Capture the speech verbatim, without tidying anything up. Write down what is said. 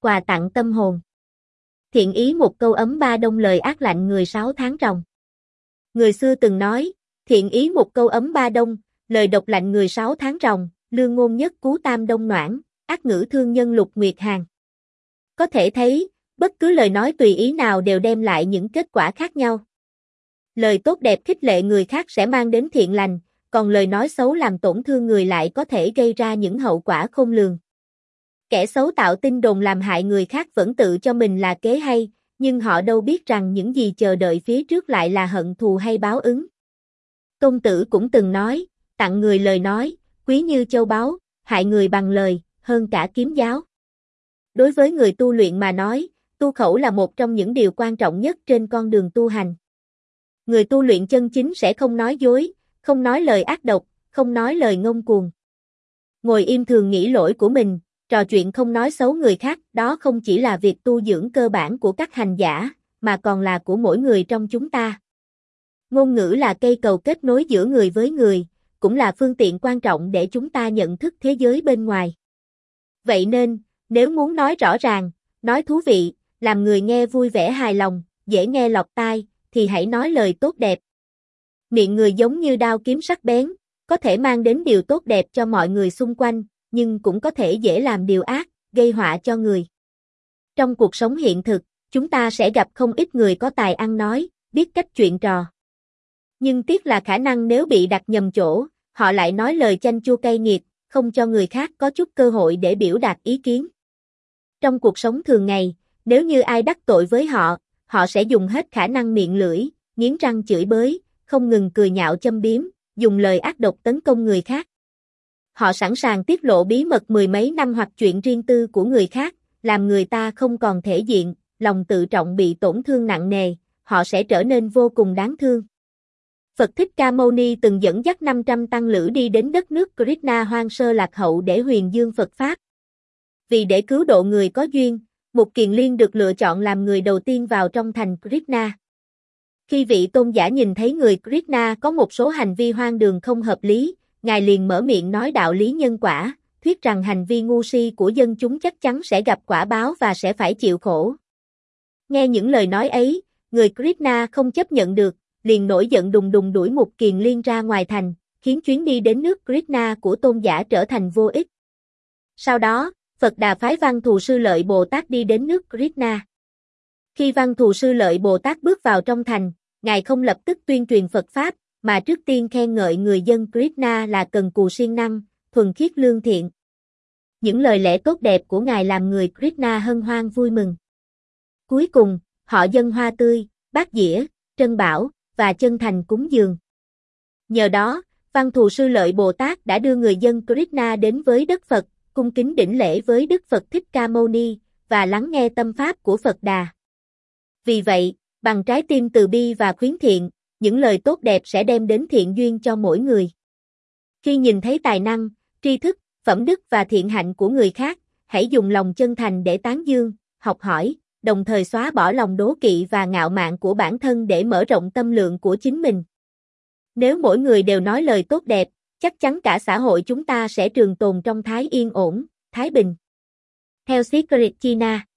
quà tặng tâm hồn. Thiện ý một câu ấm ba đông lời ác lạnh người sáu tháng ròng. Người xưa từng nói, thiện ý một câu ấm ba đông, lời độc lạnh người sáu tháng ròng, lương ngôn nhất cú tam đông noãn, ác ngữ thương nhân lục nguyệt hàng. Có thể thấy, bất cứ lời nói tùy ý nào đều đem lại những kết quả khác nhau. Lời tốt đẹp khích lệ người khác sẽ mang đến thiện lành, còn lời nói xấu làm tổn thương người lại có thể gây ra những hậu quả khôn lường. Kẻ xấu tạo tin đồn làm hại người khác vẫn tự cho mình là kế hay, nhưng họ đâu biết rằng những gì chờ đợi phía trước lại là hận thù hay báo ứng. Tôn Tử cũng từng nói, tặng người lời nói, quý như châu báu, hại người bằng lời, hơn cả kiếm giáo. Đối với người tu luyện mà nói, tu khẩu là một trong những điều quan trọng nhất trên con đường tu hành. Người tu luyện chân chính sẽ không nói dối, không nói lời ác độc, không nói lời ngông cuồng. Ngồi im thường nghĩ lỗi của mình, trò chuyện không nói xấu người khác, đó không chỉ là việc tu dưỡng cơ bản của các hành giả, mà còn là của mỗi người trong chúng ta. Ngôn ngữ là cây cầu kết nối giữa người với người, cũng là phương tiện quan trọng để chúng ta nhận thức thế giới bên ngoài. Vậy nên, nếu muốn nói rõ ràng, nói thú vị, làm người nghe vui vẻ hài lòng, dễ nghe lọt tai, thì hãy nói lời tốt đẹp. Miệng người giống như đao kiếm sắc bén, có thể mang đến điều tốt đẹp cho mọi người xung quanh, nhưng cũng có thể dễ làm điều ác, gây họa cho người. Trong cuộc sống hiện thực, chúng ta sẽ gặp không ít người có tài ăn nói, biết cách chuyện trò. Nhưng tiếc là khả năng nếu bị đặt nhầm chỗ, họ lại nói lời chanh chua cay nghiệt, không cho người khác có chút cơ hội để biểu đạt ý kiến. Trong cuộc sống thường ngày, nếu như ai đắc tội với họ, họ sẽ dùng hết khả năng miệng lưỡi, nghiến răng chửi bới, không ngừng cười nhạo châm biếm, dùng lời ác độc tấn công người khác. Họ sẵn sàng tiết lộ bí mật mười mấy năm hoặc chuyện riêng tư của người khác, làm người ta không còn thể diện, lòng tự trọng bị tổn thương nặng nề, họ sẽ trở nên vô cùng đáng thương. Phật Thích Ca Mâu Ni từng dẫn dắt năm trăm tăng lữ đi đến đất nước Krishna hoang sơ lạc hậu để huyền dương Phật Pháp. Vì để cứu độ người có duyên, Mục Kiền Liên được lựa chọn làm người đầu tiên vào trong thành Krishna. Khi vị tôn giả nhìn thấy người Krishna có một số hành vi hoang đường không hợp lý, Ngài liền mở miệng nói đạo lý nhân quả, thuyết rằng hành vi ngu si của dân chúng chắc chắn sẽ gặp quả báo và sẽ phải chịu khổ. Nghe những lời nói ấy, người Krishna không chấp nhận được, liền nổi giận đùng đùng đuổi Mục Kiền Liên ra ngoài thành, khiến chuyến đi đến nước Krishna của tôn giả trở thành vô ích. Sau đó, Phật Đà phái Văn Thù Sư Lợi Bồ Tát đi đến nước Krishna. Khi Văn Thù Sư Lợi Bồ Tát bước vào trong thành, Ngài không lập tức tuyên truyền Phật Pháp, mà trước tiên khen ngợi người dân Krishna là cần cù siêng năng, thuần khiết lương thiện. Những lời lẽ tốt đẹp của Ngài làm người Krishna hân hoan vui mừng. Cuối cùng, họ dâng hoa tươi, bát dĩa, trân bảo, và chân thành cúng dường. Nhờ đó, Văn Thù Sư Lợi Bồ Tát đã đưa người dân Krishna đến với đất Phật, cung kính đảnh lễ với Đức Phật Thích Ca Mâu Ni, và lắng nghe tâm pháp của Phật Đà. Vì vậy, bằng trái tim từ bi và khuyến thiện, những lời tốt đẹp sẽ đem đến thiện duyên cho mỗi người. Khi nhìn thấy tài năng, tri thức, phẩm đức và thiện hạnh của người khác, hãy dùng lòng chân thành để tán dương, học hỏi, đồng thời xóa bỏ lòng đố kỵ và ngạo mạn của bản thân để mở rộng tâm lượng của chính mình. Nếu mỗi người đều nói lời tốt đẹp, chắc chắn cả xã hội chúng ta sẽ trường tồn trong thái yên ổn, thái bình. Theo Secret China